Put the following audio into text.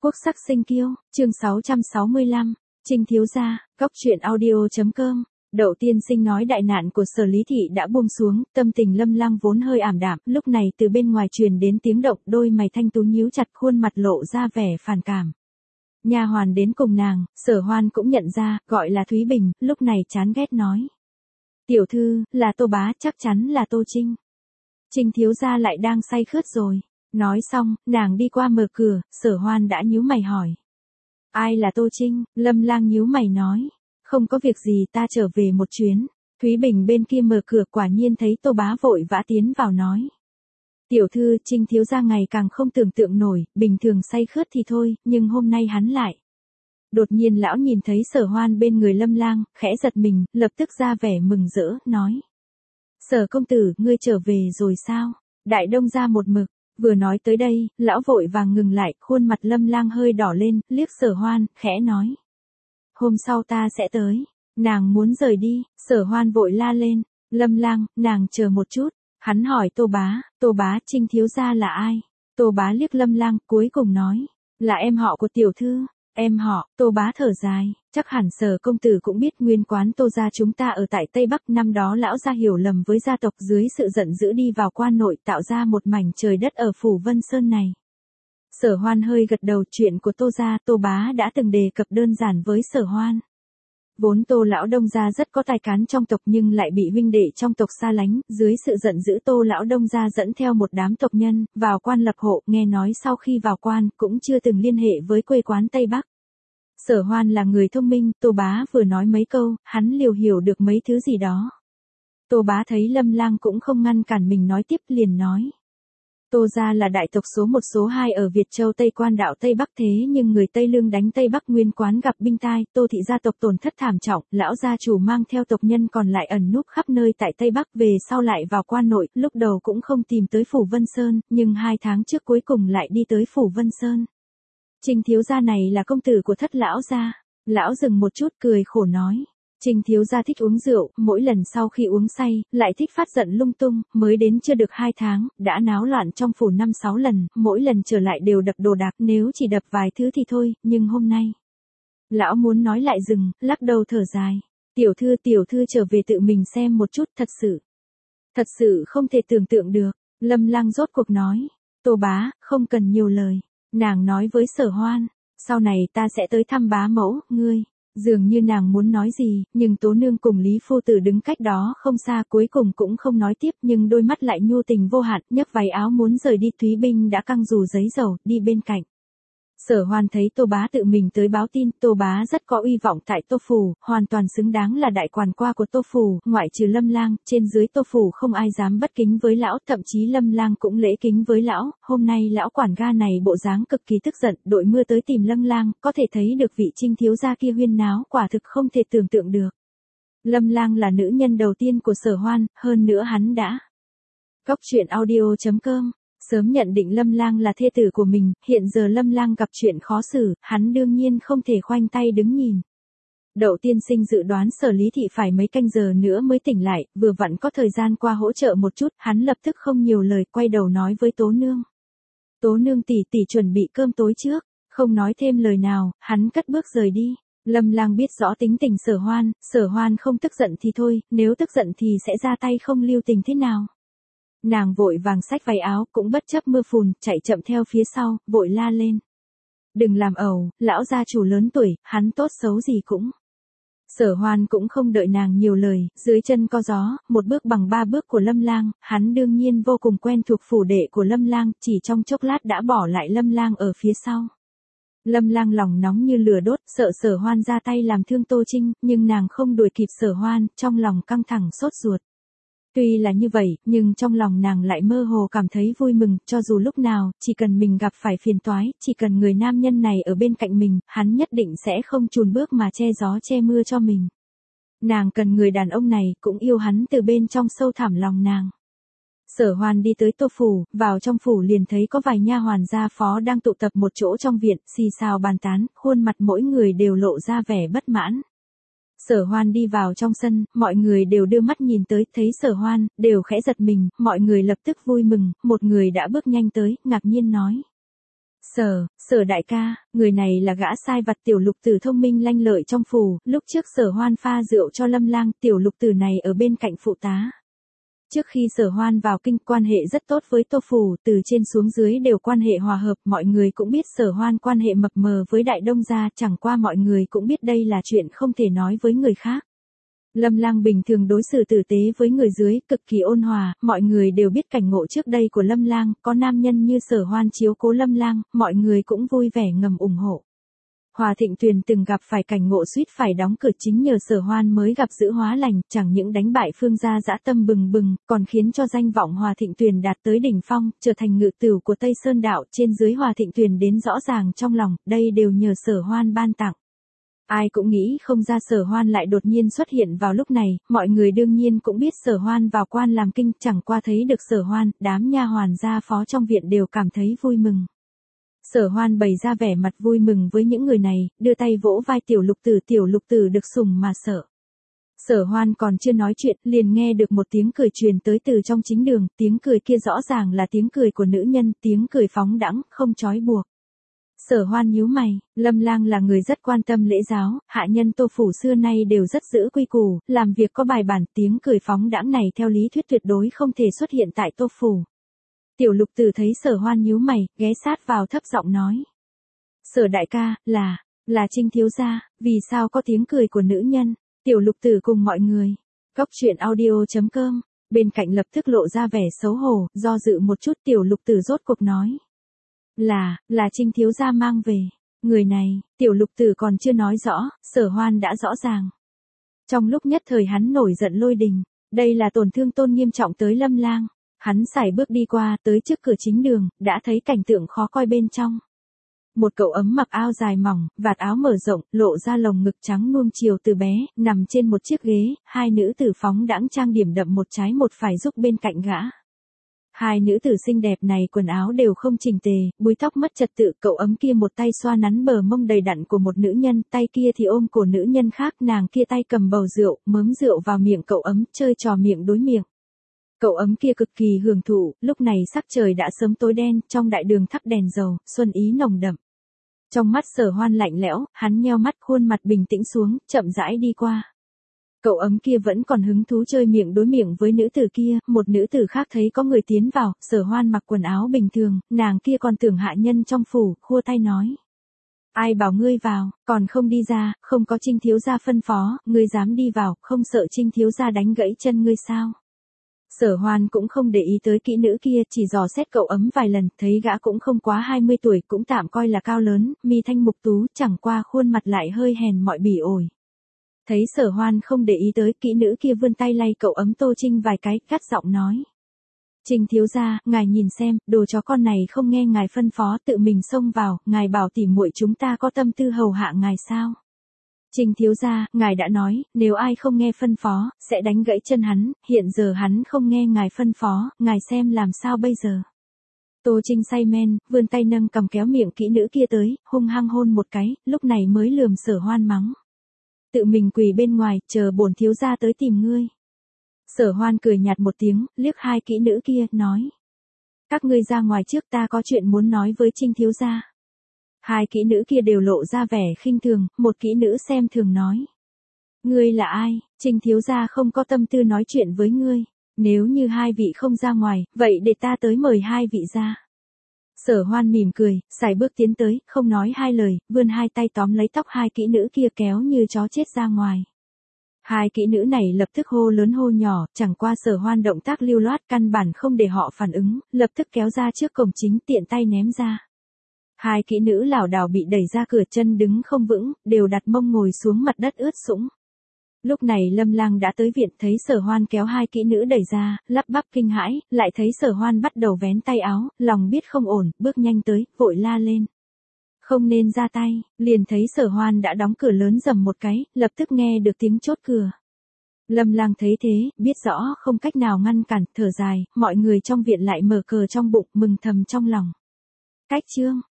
Quốc sắc sinh kiêu, chương 665, Trinh thiếu gia, Cóc truyện audio.com. Đậu tiên sinh nói đại nạn của Sở Lý Thị đã buông xuống, tâm tình Lâm Lang vốn hơi ảm đạm, lúc này từ bên ngoài truyền đến tiếng động, đôi mày thanh tú nhíu chặt, khuôn mặt lộ ra vẻ phản cảm. Nha hoàn đến cùng nàng, Sở Hoan cũng nhận ra, gọi là Thúy Bình, lúc này chán ghét nói: "Tiểu thư, là Tô bá, chắc chắn là Tô Trinh. Trinh thiếu gia lại đang say khướt rồi." Nói xong, nàng đi qua mở cửa, Sở Hoan đã nhíu mày hỏi: "Ai là Tô Trinh?" Lâm Lang nhíu mày nói: "Không có việc gì, ta trở về một chuyến." Thúy Bình bên kia mở cửa quả nhiên thấy Tô bá vội vã tiến vào nói: "Tiểu thư, Trinh thiếu gia ngày càng không tưởng tượng nổi, bình thường say khướt thì thôi, nhưng hôm nay hắn lại." Đột nhiên lão nhìn thấy Sở Hoan bên người Lâm Lang, khẽ giật mình, lập tức ra vẻ mừng rỡ, nói: "Sở công tử, ngươi trở về rồi sao? Đại đông gia một mực." Vừa nói tới đây, lão vội vàng ngừng lại, khuôn mặt Lâm Lang hơi đỏ lên, liếc Sở Hoan, khẽ nói: "Hôm sau ta sẽ tới." Nàng muốn rời đi, Sở Hoan vội la lên: "Lâm Lang, nàng chờ một chút." Hắn hỏi Tô bá, Trinh thiếu gia là ai? Tô bá liếc Lâm Lang, cuối cùng nói: "Là em họ của tiểu thư." Em họ? Tô bá thở dài, chắc hẳn Sở công tử cũng biết nguyên quán Tô gia chúng ta ở tại Tây Bắc, năm đó lão gia hiểu lầm với gia tộc, dưới sự giận dữ đi vào quan nội, tạo ra một mảnh trời đất ở phủ Vân Sơn này. Sở Hoan hơi gật đầu, chuyện của Tô gia, Tô bá đã từng đề cập đơn giản với Sở Hoan. Vốn Tô lão đông gia rất có tài cán trong tộc nhưng lại bị huynh đệ trong tộc xa lánh, dưới sự giận dữ Tô lão đông gia dẫn theo một đám tộc nhân, vào quan lập hộ, nghe nói sau khi vào quan, cũng chưa từng liên hệ với quê quán Tây Bắc. Sở Hoan là người thông minh, Tô bá vừa nói mấy câu, hắn liều hiểu được mấy thứ gì đó. Tô bá thấy Lâm Lang cũng không ngăn cản mình nói tiếp, liền nói: "Tô gia là đại tộc số 1 số 2 ở Việt Châu Tây Quan đạo Tây Bắc, thế nhưng người Tây Lương đánh Tây Bắc, nguyên quán gặp binh tai, Tô thị gia tộc tổn thất thảm trọng, lão gia chủ mang theo tộc nhân còn lại ẩn núp khắp nơi tại Tây Bắc, về sau lại vào quan nội, lúc đầu cũng không tìm tới phủ Vân Sơn, nhưng 2 tháng trước cuối cùng lại đi tới phủ Vân Sơn. Trinh thiếu gia này là công tử của Thất lão gia." Lão dừng một chút, cười khổ nói: "Trinh thiếu gia thích uống rượu, mỗi lần sau khi uống say, lại thích phát giận lung tung, mới đến chưa được 2 tháng, đã náo loạn trong phủ 5-6 lần, mỗi lần trở lại đều đập đồ đạc, nếu chỉ đập vài thứ thì thôi, nhưng hôm nay." Lão muốn nói lại dừng, lắc đầu thở dài: tiểu thư trở về tự mình xem một chút, thật sự không thể tưởng tượng được." Lâm Lang rốt cuộc nói: "Tô bá, không cần nhiều lời." Nàng nói với Sở Hoan: "Sau này ta sẽ tới thăm bá mẫu, ngươi." Dường như nàng muốn nói gì, nhưng Tố nương cùng Lý phu tử đứng cách đó không xa, cuối cùng cũng không nói tiếp, nhưng đôi mắt lại nhu tình vô hạn, nhấc váy áo muốn rời đi. Thúy Bình đã căng dù giấy dầu, đi bên cạnh. Sở Hoan thấy Tô bá tự mình tới báo tin, Tô bá rất có uy vọng tại Tô phủ, hoàn toàn xứng đáng là đại quản qua của Tô phủ, ngoại trừ Lâm Lang, trên dưới Tô phủ không ai dám bất kính với lão, thậm chí Lâm Lang cũng lễ kính với lão. Hôm nay lão quản gia này bộ dáng cực kỳ tức giận, đội mưa tới tìm Lâm Lang, có thể thấy được vị Trinh thiếu gia kia huyên náo, quả thực không thể tưởng tượng được. Lâm Lang là nữ nhân đầu tiên của Sở Hoan, hơn nữa hắn đã Cóc truyện audio.com sớm nhận định Lâm Lang là thê tử của mình, hiện giờ Lâm Lang gặp chuyện khó xử, hắn đương nhiên không thể khoanh tay đứng nhìn. Đậu tiên sinh dự đoán Sở Lý Thị phải mấy canh giờ nữa mới tỉnh lại, vừa vặn có thời gian qua hỗ trợ một chút, hắn lập tức không nhiều lời, quay đầu nói với Tố nương: "Tố nương tỷ tỷ chuẩn bị cơm tối trước." Không nói thêm lời nào, hắn cất bước rời đi. Lâm Lang biết rõ tính tình Sở Hoan không tức giận thì thôi, nếu tức giận thì sẽ ra tay không lưu tình thế nào. Nàng vội vàng xách váy áo, cũng bất chấp mưa phùn, chạy chậm theo phía sau, vội la lên: "Đừng làm ẩu, lão gia chủ lớn tuổi, hắn tốt xấu gì cũng." Sở Hoan cũng không đợi nàng nhiều lời, dưới chân có gió, một bước bằng 3 bước của Lâm Lang, hắn đương nhiên vô cùng quen thuộc phủ đệ của Lâm Lang, chỉ trong chốc lát đã bỏ lại Lâm Lang ở phía sau. Lâm Lang lòng nóng như lửa đốt, sợ Sở Hoan ra tay làm thương Tô Trinh, nhưng nàng không đuổi kịp Sở Hoan, trong lòng căng thẳng sốt ruột. Tuy là như vậy, nhưng trong lòng nàng lại mơ hồ cảm thấy vui mừng, cho dù lúc nào, chỉ cần mình gặp phải phiền toái, chỉ cần người nam nhân này ở bên cạnh mình, hắn nhất định sẽ không chùn bước mà che gió che mưa cho mình. Nàng cần người đàn ông này, cũng yêu hắn từ bên trong sâu thẳm lòng nàng. Sở Hoan đi tới Tô phủ, vào trong phủ liền thấy có vài nha hoàn gia phó đang tụ tập một chỗ trong viện, xì xào bàn tán, khuôn mặt mỗi người đều lộ ra vẻ bất mãn. Sở Hoan đi vào trong sân, mọi người đều đưa mắt nhìn tới, thấy Sở Hoan, đều khẽ giật mình, mọi người lập tức vui mừng, một người đã bước nhanh tới, ngạc nhiên nói: Sở đại ca, người này là gã sai vặt Tiểu Lục Tử thông minh lanh lợi trong phủ, lúc trước Sở Hoan pha rượu cho Lâm Lang, Tiểu Lục Tử này ở bên cạnh phụ tá. Trước khi Sở Hoan vào kinh, quan hệ rất tốt với Tô phủ, từ trên xuống dưới đều quan hệ hòa hợp, mọi người cũng biết Sở Hoan quan hệ mập mờ với Đại Đông gia, chẳng qua mọi người cũng biết đây là chuyện không thể nói với người khác. Lâm Lang bình thường đối xử tử tế với người dưới, cực kỳ ôn hòa, mọi người đều biết cảnh ngộ trước đây của Lâm Lang, có nam nhân như Sở Hoan chiếu cố Lâm Lang, mọi người cũng vui vẻ ngầm ủng hộ. Hòa Thịnh Tuyền từng gặp phải cảnh ngộ suýt phải đóng cửa chính nhờ Sở Hoan mới gặp giữ hóa lành, chẳng những đánh bại Phương gia dã tâm bừng bừng, còn khiến cho danh vọng Hòa Thịnh Tuyền đạt tới đỉnh phong, trở thành ngự tửu của Tây Sơn đạo, trên dưới Hòa Thịnh Tuyền đến rõ ràng trong lòng, đây đều nhờ Sở Hoan ban tặng. Ai cũng nghĩ không ra Sở Hoan lại đột nhiên xuất hiện vào lúc này, mọi người đương nhiên cũng biết Sở Hoan vào quan làm kinh, chẳng qua thấy được Sở Hoan, đám nha hoàn gia phó trong viện đều cảm thấy vui mừng. Sở Hoan bày ra vẻ mặt vui mừng với những người này, đưa tay vỗ vai Tiểu Lục Tử được sủng mà sợ. Sở Hoan còn chưa nói chuyện, liền nghe được một tiếng cười truyền tới từ trong chính đường, tiếng cười kia rõ ràng là tiếng cười của nữ nhân, tiếng cười phóng đãng, không trói buộc. Sở Hoan nhíu mày, Lâm Lang là người rất quan tâm lễ giáo, hạ nhân Tô phủ xưa nay đều rất giữ quy củ, làm việc có bài bản, tiếng cười phóng đãng này theo lý thuyết tuyệt đối không thể xuất hiện tại Tô phủ. Tiểu Lục Tử thấy Sở Hoan nhíu mày, ghé sát vào thấp giọng nói: "Sở đại ca, là Trinh thiếu gia, vì sao có tiếng cười của nữ nhân?" Tiểu Lục Tử cùng mọi người. Góc truyện audio.com, bên cạnh lập tức lộ ra vẻ xấu hổ, do dự một chút Tiểu Lục Tử rốt cuộc nói: Là Trinh thiếu gia mang về. Người này, Tiểu Lục Tử còn chưa nói rõ, Sở Hoan đã rõ ràng. Trong lúc nhất thời hắn nổi giận lôi đình, đây là tổn thương tôn nghiêm trọng tới Lâm Lang. Hắn sải bước đi qua, tới trước cửa chính đường, đã thấy cảnh tượng khó coi bên trong. Một cậu ấm mặc áo dài mỏng, vạt áo mở rộng, lộ ra lồng ngực trắng nuông chiều từ bé, nằm trên một chiếc ghế, hai nữ tử phóng đãng trang điểm đậm một trái một phải giúp bên cạnh gã. Hai nữ tử xinh đẹp này quần áo đều không chỉnh tề, búi tóc mất trật tự, cậu ấm kia một tay xoa nắn bờ mông đầy đặn của một nữ nhân, tay kia thì ôm cổ nữ nhân khác, nàng kia tay cầm bầu rượu, mớm rượu vào miệng cậu ấm, chơi trò miệng đối miệng. Cậu ấm kia cực kỳ hưởng thụ, lúc này sắc trời đã sớm tối đen, trong đại đường thắp đèn dầu, xuân ý nồng đậm. Trong mắt Sở Hoan lạnh lẽo, hắn nheo mắt, khuôn mặt bình tĩnh xuống, chậm rãi đi qua. Cậu ấm kia vẫn còn hứng thú chơi miệng đối miệng với nữ tử kia, một nữ tử khác thấy có người tiến vào, Sở Hoan mặc quần áo bình thường, nàng kia còn tưởng hạ nhân trong phủ, khua tay nói: "Ai bảo ngươi vào, còn không đi ra, không có Trinh thiếu gia phân phó, ngươi dám đi vào, không sợ Trinh thiếu gia đánh gãy chân ngươi sao?" Sở Hoan cũng không để ý tới kỹ nữ kia, chỉ dò xét cậu ấm vài lần, thấy gã cũng không quá 20 tuổi, cũng tạm coi là cao lớn, mi thanh mục tú, chẳng qua khuôn mặt lại hơi hèn mọn bỉ ổi. Thấy Sở Hoan không để ý tới, kỹ nữ kia vươn tay lay cậu ấm Tô Trinh vài cái, gắt giọng nói: "Trinh thiếu gia, ngài nhìn xem, đồ chó con này không nghe ngài phân phó, tự mình xông vào, ngài bảo tỉ muội chúng ta có tâm tư hầu hạ ngài sao? Trinh thiếu gia, ngài đã nói, nếu ai không nghe phân phó, sẽ đánh gãy chân hắn, hiện giờ hắn không nghe ngài phân phó, ngài xem làm sao bây giờ?" Tô Trinh say men, vươn tay nâng cầm kéo miệng kỹ nữ kia tới, hung hăng hôn một cái, lúc này mới lườm Sở Hoan mắng: "Tự mình quỳ bên ngoài, chờ bổn thiếu gia tới tìm ngươi." Sở Hoan cười nhạt một tiếng, liếc hai kỹ nữ kia, nói: "Các ngươi ra ngoài trước, ta có chuyện muốn nói với Trinh thiếu gia." Hai kỹ nữ kia đều lộ ra vẻ khinh thường, một kỹ nữ xem thường nói: "Ngươi là ai, Trinh thiếu gia không có tâm tư nói chuyện với ngươi, nếu như hai vị không ra ngoài, vậy để ta tới mời hai vị ra." Sở Hoan mỉm cười, sải bước tiến tới, không nói hai lời, vươn hai tay tóm lấy tóc hai kỹ nữ kia kéo như chó chết ra ngoài. Hai kỹ nữ này lập tức hô lớn hô nhỏ, chẳng qua Sở Hoan động tác lưu loát, căn bản không để họ phản ứng, lập tức kéo ra trước cổng chính, tiện tay ném ra. Hai kỹ nữ lảo đảo bị đẩy ra cửa, chân đứng không vững, đều đặt mông ngồi xuống mặt đất ướt sũng. Lúc này Lâm Lang đã tới viện, thấy Sở Hoan kéo hai kỹ nữ đẩy ra, lắp bắp kinh hãi, lại thấy Sở Hoan bắt đầu vén tay áo, lòng biết không ổn, bước nhanh tới, vội la lên: "Không nên ra tay." Liền thấy Sở Hoan đã đóng cửa lớn rầm một cái, lập tức nghe được tiếng chốt cửa. Lâm Lang thấy thế, biết rõ không cách nào ngăn cản, thở dài, mọi người trong viện lại mở cờ trong bụng, mừng thầm trong lòng. Cách chương